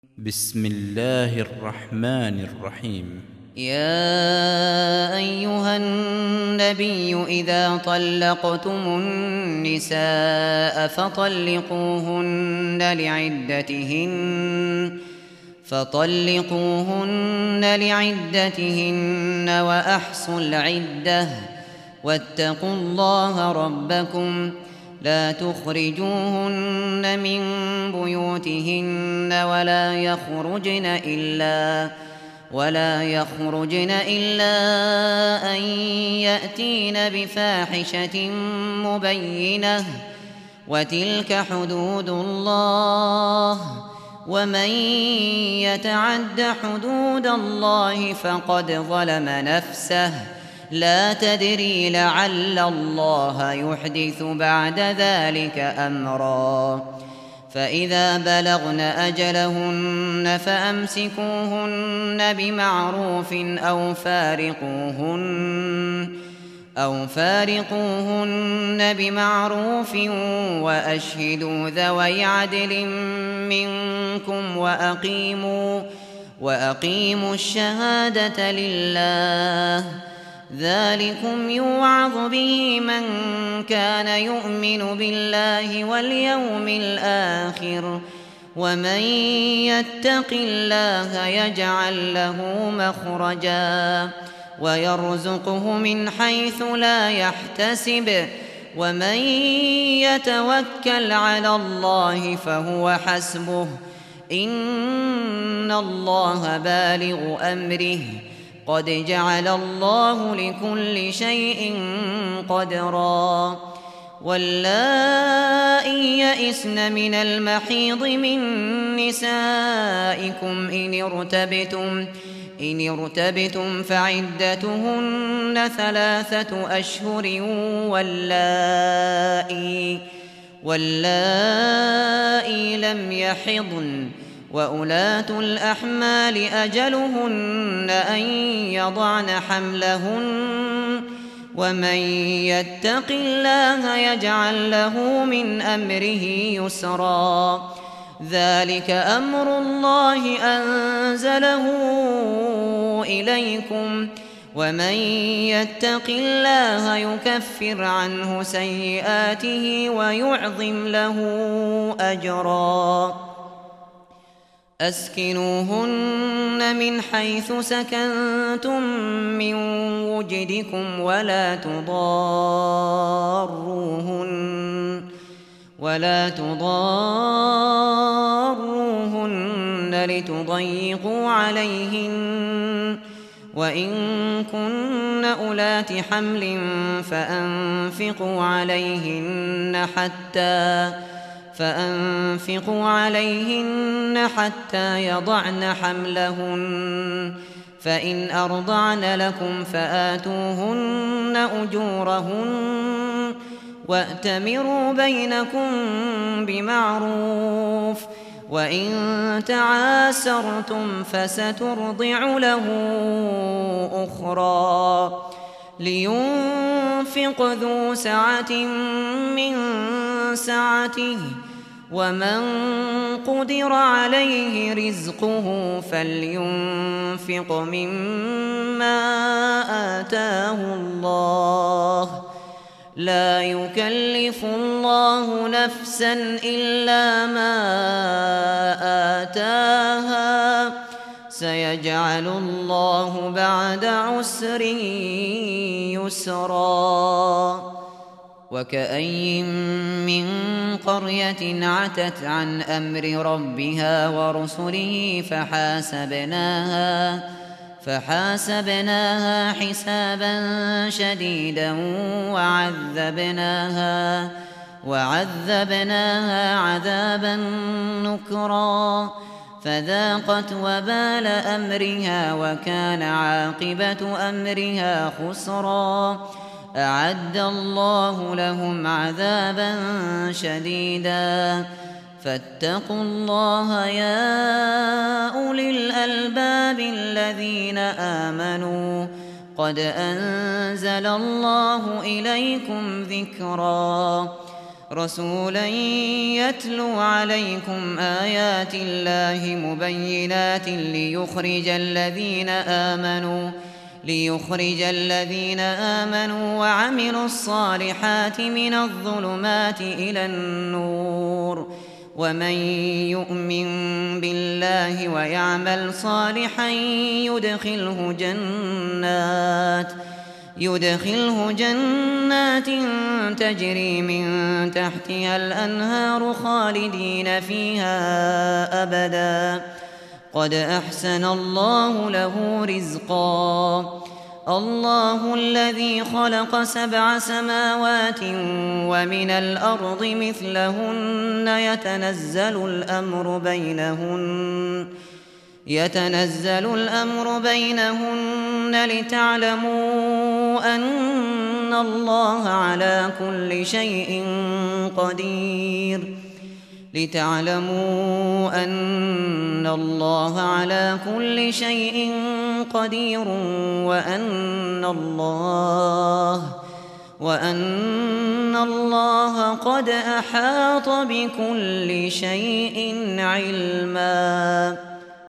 بسم الله الرحمن الرحيم. يا أيها النبي إذا طلقتم النساء فطلقوهن لعدتهن وأحصوا العدة واتقوا الله ربكم لا تخرجوهن من بيوتهن ولا يخرجن إلا أن يأتين بفاحشة مبينة وتلك حدود الله ومن يتعد حدود الله فقد ظلم نفسه لا تدري لعل الله يحدث بعد ذلك أمرا فإذا بلغن أجلهن فأمسكوهن بمعروف أو فارقوهن بمعروف وأشهدوا ذوي عدل منكم وأقيموا الشهادة لله ذلكم يوعظ به من كان يؤمن بالله واليوم الآخر ومن يتق الله يجعل له مخرجا ويرزقه من حيث لا يحتسب ومن يتوكل على الله فهو حسبه إن الله بالغ أمره قد جعل الله لكل شيء قدرا واللائي يئسن من المحيض من نسائكم إن ارتبتم فعدتهن 3 أشهر واللائي لم يحضن وأولاة الأحمال أجلهن أن يضعن حملهن ومن يتق الله يجعل له من أمره يسرا ذلك أمر الله أنزله إليكم ومن يتق الله يكفر عنه سيئاته ويعظم له أجرا أسكنوهن من حيث سكنتم من وجدكم ولا تضاروهن لتضيقوا عليهن وإن كن أولات حمل فأنفقوا عليهن حتى يضعن حملهن فإن أرضعن لكم فآتوهن أجورهن وأتمروا بينكم بمعروف وإن تعاسرتم فسترضع له أخرى لينفق ذو سعة من سعته ومن قدر عليه رزقه فلينفق مما آتاه الله لا يكلف الله نفسا إلا ما آتاها سيجعل الله بعد عسر يسرا وكأين من قرية عتت عن أمر ربها ورسله فحاسبناها حسابا شديدا وعذبناها عذابا نكرا فذاقت وبال أمرها وكان عاقبة أمرها خسرا أعد الله لهم عذابا شديدا فاتقوا الله يا أولي الألباب الذين آمنوا قد أنزل الله إليكم ذكرا رسولا يتلو عليكم آيات الله مبينات ليخرج الذين آمنوا وعملوا الصالحات من الظلمات إلى النور، ومن يؤمن بالله ويعمل صالحا يدخله جنات تجري من تحتها الأنهار خالدين فيها أبدا، قد أحسن الله له رزقا. الله الذي خلق 7 سماوات ومن الأرض مثلهن يتنزل الأمر بينهن لتعلموا أن الله على كل شيء قدير وأن الله قد أحاط بكل شيء علما.